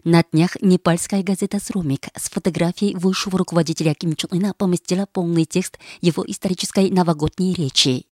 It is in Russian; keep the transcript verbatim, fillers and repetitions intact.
На днях непальская газета «Срумик» с фотографией высшего руководителя Ким Чен Ына поместила полный текст его исторической новогодней речи.